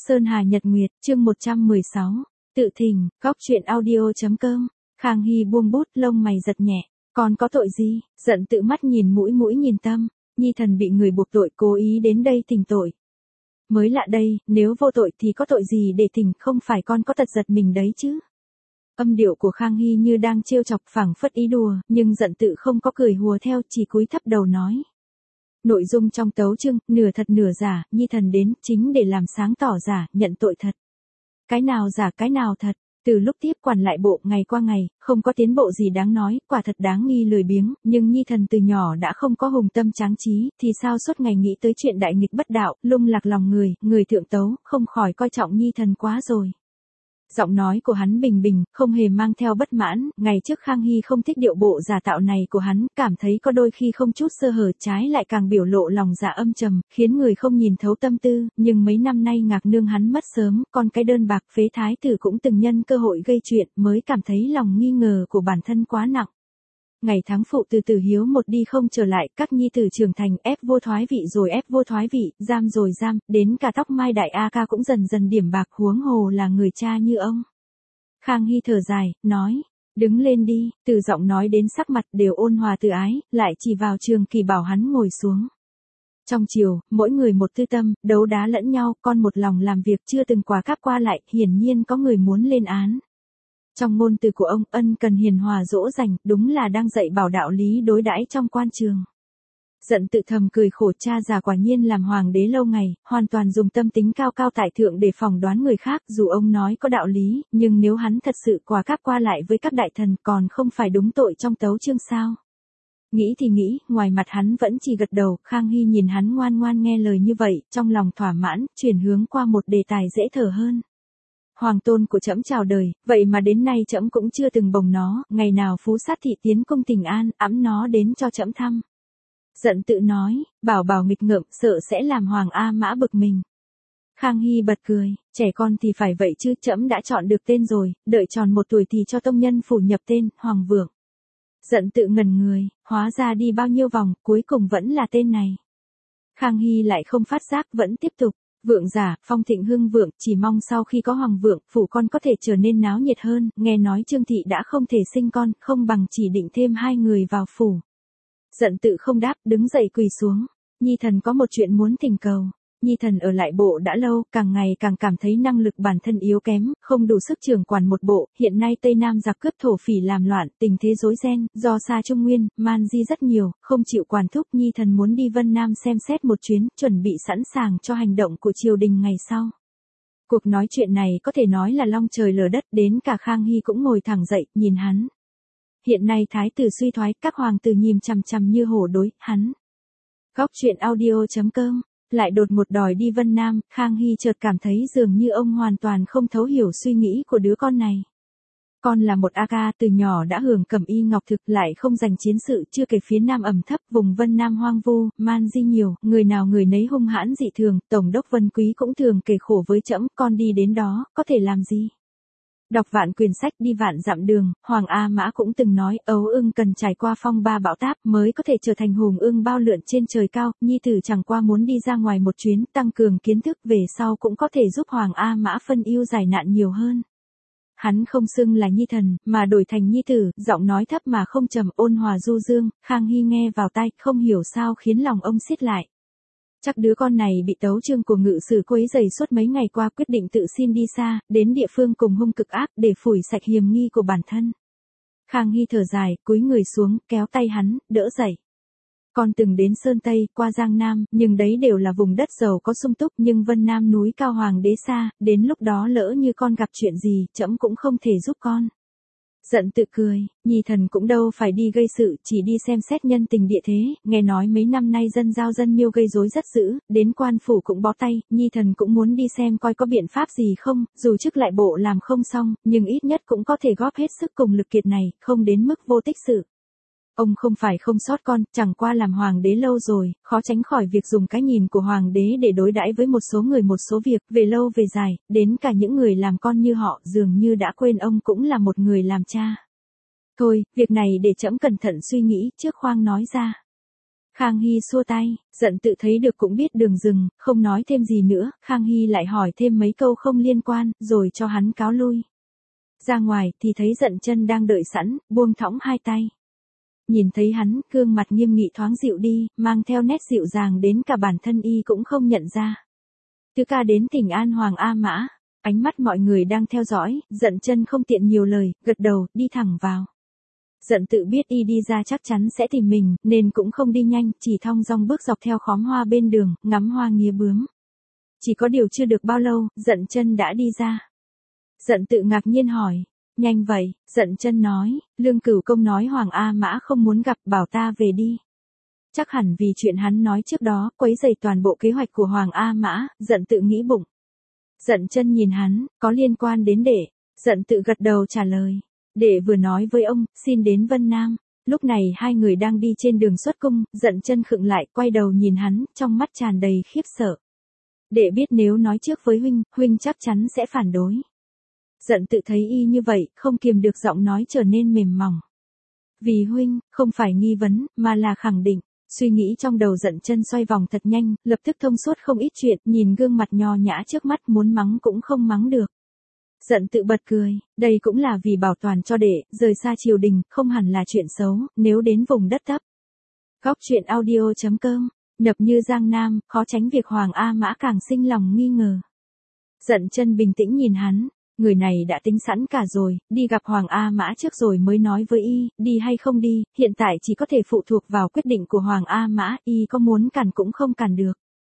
Sơn Hà Nhật Nguyệt, chương 116. Tự thỉnh, góc truyện audio.com. Khang Hy buông bút, lông mày giật nhẹ. Con có tội gì? Giận tự mắt nhìn mũi nhìn tâm. Nhi thần bị người buộc tội, cố ý đến đây thỉnh tội. Mới lạ đây, nếu vô tội thì có tội gì để thỉnh, không phải con có tật giật mình đấy chứ. Âm điệu của Khang Hy như đang trêu chọc, phảng phất ý đùa, nhưng giận tự không có cười hùa theo, chỉ cúi thấp đầu nói. Nội dung trong tấu chương, nửa thật nửa giả, Nhi thần đến chính để làm sáng tỏ giả, nhận tội thật. Cái nào giả cái nào thật, từ lúc tiếp quản lại bộ ngày qua ngày, không có tiến bộ gì đáng nói, quả thật đáng nghi lười biếng, nhưng Nhi thần từ nhỏ đã không có hùng tâm tráng trí, thì sao suốt ngày nghĩ tới chuyện đại nghịch bất đạo, lung lạc lòng người thượng tấu, không khỏi coi trọng Nhi thần quá rồi. Giọng nói của hắn bình bình, không hề mang theo bất mãn, ngày trước Khang Hy không thích điệu bộ giả tạo này của hắn, cảm thấy có đôi khi không chút sơ hở, trái lại càng biểu lộ lòng dạ âm trầm, khiến người không nhìn thấu tâm tư, nhưng mấy năm nay Ngạc Nương hắn mất sớm, còn cái đơn bạc phế thái tử cũng từng nhân cơ hội gây chuyện, mới cảm thấy lòng nghi ngờ của bản thân quá nặng. Ngày tháng phụ từ từ hiếu một đi không trở lại, các nhi tử trưởng thành, ép vua thoái vị rồi ép vua thoái vị, giam rồi giam, đến cả tóc mai đại A Ca cũng dần dần điểm bạc, huống hồ là người cha như ông. Khang Hy thở dài, nói, đứng lên đi, từ giọng nói đến sắc mặt đều ôn hòa từ ái, lại chỉ vào Trường Kỳ bảo hắn ngồi xuống. Trong triều, mỗi người một tư tâm, đấu đá lẫn nhau, con một lòng làm việc chưa từng quá cáp qua lại, hiển nhiên có người muốn lên án. Trong ngôn từ của ông, ân cần hiền hòa dỗ dành, đúng là đang dạy bảo đạo lý đối đãi trong quan trường. Giận tự thầm cười khổ, cha già quả nhiên làm hoàng đế lâu ngày, hoàn toàn dùng tâm tính cao cao tại thượng để phỏng đoán người khác, dù ông nói có đạo lý, nhưng nếu hắn thật sự quá cáp qua lại với các đại thần, còn không phải đúng tội trong tấu chương sao? Nghĩ thì nghĩ, ngoài mặt hắn vẫn chỉ gật đầu. Khang Hy nhìn hắn ngoan ngoan nghe lời như vậy, trong lòng thỏa mãn, chuyển hướng qua một đề tài dễ thở hơn. Hoàng tôn của trẫm chào đời, vậy mà đến nay trẫm cũng chưa từng bồng nó, ngày nào phú sát thị tiến cung Tình An, ẵm nó đến cho trẫm thăm. Giận tự nói, bảo nghịch ngợm, sợ sẽ làm Hoàng A Mã bực mình. Khang Hy bật cười, trẻ con thì phải vậy chứ, trẫm đã chọn được tên rồi, đợi tròn 1 tuổi thì cho tông nhân phủ nhập tên, Hoàng Vượng. Giận tự ngẩn người, hóa ra đi bao nhiêu vòng, cuối cùng vẫn là tên này. Khang Hy lại không phát giác, vẫn tiếp tục. Vượng giả, phong thịnh hưng vượng, chỉ mong sau khi có Hoàng Vượng, phủ con có thể trở nên náo nhiệt hơn, nghe nói Trương thị đã không thể sinh con, không bằng chỉ định thêm 2 người vào phủ. Giận tự không đáp, đứng dậy quỳ xuống. Nhi thần có một chuyện muốn thỉnh cầu. Nhi thần ở lại bộ đã lâu, càng ngày càng cảm thấy năng lực bản thân yếu kém, không đủ sức trưởng quản một bộ, hiện nay Tây Nam giặc cướp thổ phỉ làm loạn, tình thế rối ren, do xa Trung Nguyên, man di rất nhiều, không chịu quản thúc. Nhi thần muốn đi Vân Nam xem xét một chuyến, chuẩn bị sẵn sàng cho hành động của triều đình ngày sau. Cuộc nói chuyện này có thể nói là long trời lở đất, đến cả Khang Hy cũng ngồi thẳng dậy, nhìn hắn. Hiện nay thái tử suy thoái, các hoàng tử nhìn chằm chằm như hổ đối hắn. Góc truyện audio.com. Lại đột ngột đòi đi Vân Nam, Khang Hy chợt cảm thấy dường như ông hoàn toàn không thấu hiểu suy nghĩ của đứa con này. Con là một A Ca, từ nhỏ đã hưởng cẩm y ngọc thực, lại không giành chiến sự, chưa kể phía Nam ẩm thấp, vùng Vân Nam hoang vu, man di nhiều, người nào người nấy hung hãn dị thường, Tổng đốc Vân Quý cũng thường kể khổ với trẫm, con đi đến đó, có thể làm gì? Đọc vạn quyển sách đi vạn dặm đường, Hoàng A Mã cũng từng nói, ấu ưng cần trải qua phong ba bão táp mới có thể trở thành hùng ưng bao lượn trên trời cao, Nhi tử chẳng qua muốn đi ra ngoài một chuyến, tăng cường kiến thức, về sau cũng có thể giúp Hoàng A Mã phân ưu giải nạn nhiều hơn. Hắn không xưng là Nhi thần, mà đổi thành Nhi tử, giọng nói thấp mà không trầm, ôn hòa du dương. Khang Hy nghe vào tai, không hiểu sao khiến lòng ông siết lại. Chắc đứa con này bị tấu chương của ngự sử quấy rầy suốt mấy ngày qua, quyết định tự xin đi xa, đến địa phương cùng hung cực ác, để phủi sạch hiềm nghi của bản thân. Khang Hy thở dài, cúi người xuống, kéo tay hắn, đỡ dậy. Con từng đến Sơn Tây, qua Giang Nam, nhưng đấy đều là vùng đất giàu có sung túc, nhưng Vân Nam núi cao hoàng đế xa, đến lúc đó lỡ như con gặp chuyện gì, trẫm cũng không thể giúp con. Giận tự cười, Nhi thần cũng đâu phải đi gây sự, chỉ đi xem xét nhân tình địa thế, nghe nói mấy năm nay dân giao dân miêu gây rối rất dữ, đến quan phủ cũng bó tay, Nhi thần cũng muốn đi xem coi có biện pháp gì không, dù chức lại bộ làm không xong, nhưng ít nhất cũng có thể góp hết sức cùng lực kiệt này, không đến mức vô tích sự. Ông không phải không sót con, chẳng qua làm hoàng đế lâu rồi, khó tránh khỏi việc dùng cái nhìn của hoàng đế để đối đãi với một số người một số việc, về lâu về dài, đến cả những người làm con như họ dường như đã quên ông cũng là một người làm cha. Thôi, việc này để trẫm cẩn thận suy nghĩ, trước khoang nói ra. Khang Hy xua tay, giận tự thấy được cũng biết đường dừng, không nói thêm gì nữa, Khang Hy lại hỏi thêm mấy câu không liên quan, rồi cho hắn cáo lui. Ra ngoài thì thấy giận chân đang đợi sẵn, buông thõng hai tay. Nhìn thấy hắn, gương mặt nghiêm nghị thoáng dịu đi, mang theo nét dịu dàng đến cả bản thân y cũng không nhận ra. Tứ ca đến thỉnh an Hoàng A Mã, ánh mắt mọi người đang theo dõi, giận chân không tiện nhiều lời, gật đầu, đi thẳng vào. Giận tự biết y đi ra chắc chắn sẽ tìm mình, nên cũng không đi nhanh, chỉ thong dong bước dọc theo khóm hoa bên đường, ngắm hoa nghía bướm. Chỉ có điều chưa được bao lâu, giận chân đã đi ra. Giận tự ngạc nhiên hỏi, nhanh vậy, giận chân nói, Lương Cửu Công nói Hoàng A Mã không muốn gặp, bảo ta về đi. Chắc hẳn vì chuyện hắn nói trước đó, quấy rầy toàn bộ kế hoạch của Hoàng A Mã, giận tự nghĩ bụng. Giận chân nhìn hắn, có liên quan đến đệ, giận tự gật đầu trả lời. Đệ vừa nói với ông, xin đến Vân Nam. Lúc này hai người đang đi trên đường xuất cung, giận chân khựng lại, quay đầu nhìn hắn, trong mắt tràn đầy khiếp sợ. Đệ biết nếu nói trước với huynh chắc chắn sẽ phản đối. Giận tự thấy y như vậy, không kiềm được giọng nói trở nên mềm mỏng. Vì huynh, không phải nghi vấn, mà là khẳng định. Suy nghĩ trong đầu giận chân xoay vòng thật nhanh, lập tức thông suốt không ít chuyện, nhìn gương mặt nho nhã trước mắt muốn mắng cũng không mắng được. Giận tự bật cười, đây cũng là vì bảo toàn cho đệ, rời xa triều đình, không hẳn là chuyện xấu, nếu đến vùng đất thấp. Góc truyện audio.com, nập như Giang Nam, khó tránh việc Hoàng A Mã càng sinh lòng nghi ngờ. Giận chân bình tĩnh nhìn hắn, người này đã tính sẵn cả rồi, đi gặp Hoàng A Mã trước rồi mới nói với y, đi hay không đi, hiện tại chỉ có thể phụ thuộc vào quyết định của Hoàng A Mã, y có muốn cản cũng không cản được.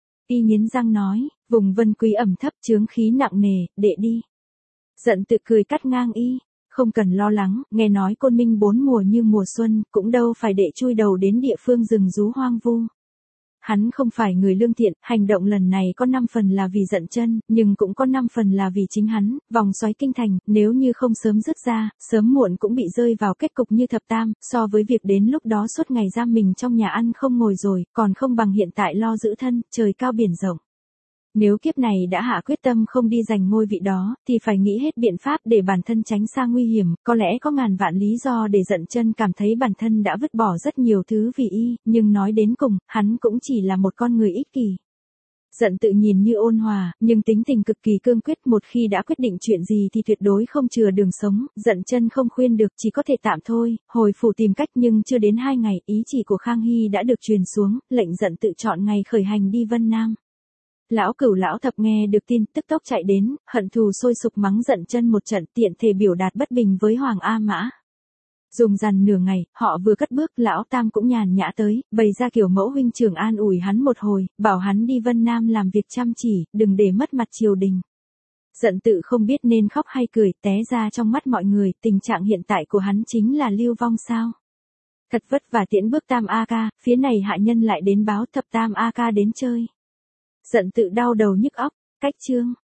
Y nghiến răng nói, vùng Vân Quý ẩm thấp chướng khí nặng nề, đệ đi. Giận tự cười cắt ngang y, không cần lo lắng, nghe nói Côn Minh bốn mùa như mùa xuân, cũng đâu phải đệ chui đầu đến địa phương rừng rú hoang vu. Hắn không phải người lương thiện, hành động lần này có 5 phần là vì giận chân, nhưng cũng có 5 phần là vì chính hắn, vòng xoáy kinh thành, nếu như không sớm dứt ra, sớm muộn cũng bị rơi vào kết cục như thập tam, so với việc đến lúc đó suốt ngày giam mình trong nhà ăn không ngồi rồi, còn không bằng hiện tại lo giữ thân, trời cao biển rộng. Nếu kiếp này đã hạ quyết tâm không đi giành ngôi vị đó, thì phải nghĩ hết biện pháp để bản thân tránh xa nguy hiểm, có lẽ có ngàn vạn lý do để giận chân cảm thấy bản thân đã vứt bỏ rất nhiều thứ vì y, nhưng nói đến cùng, hắn cũng chỉ là một con người ích kỷ. Giận tự nhìn như ôn hòa, nhưng tính tình cực kỳ cương quyết, một khi đã quyết định chuyện gì thì tuyệt đối không chừa đường sống, giận chân không khuyên được, chỉ có thể tạm thôi, hồi phủ tìm cách, nhưng chưa đến 2 ngày, ý chỉ của Khang Hy đã được truyền xuống, lệnh giận tự chọn ngày khởi hành đi Vân Nam. Lão Cửu lão thập nghe được tin, tức tốc chạy đến, hận thù sôi sục mắng giận chân một trận, tiện thể biểu đạt bất bình với Hoàng A Mã. Dùng dằn nửa ngày, họ vừa cất bước, lão Tam cũng nhàn nhã tới, bày ra kiểu mẫu huynh trưởng an ủi hắn một hồi, bảo hắn đi Vân Nam làm việc chăm chỉ, đừng để mất mặt triều đình. Giận tự không biết nên khóc hay cười, té ra trong mắt mọi người, tình trạng hiện tại của hắn chính là lưu vong sao. Thật vất vả tiễn bước Tam A Ca, phía này hạ nhân lại đến báo thập Tam A Ca đến chơi. Giận tự đau đầu nhức óc, cách chương.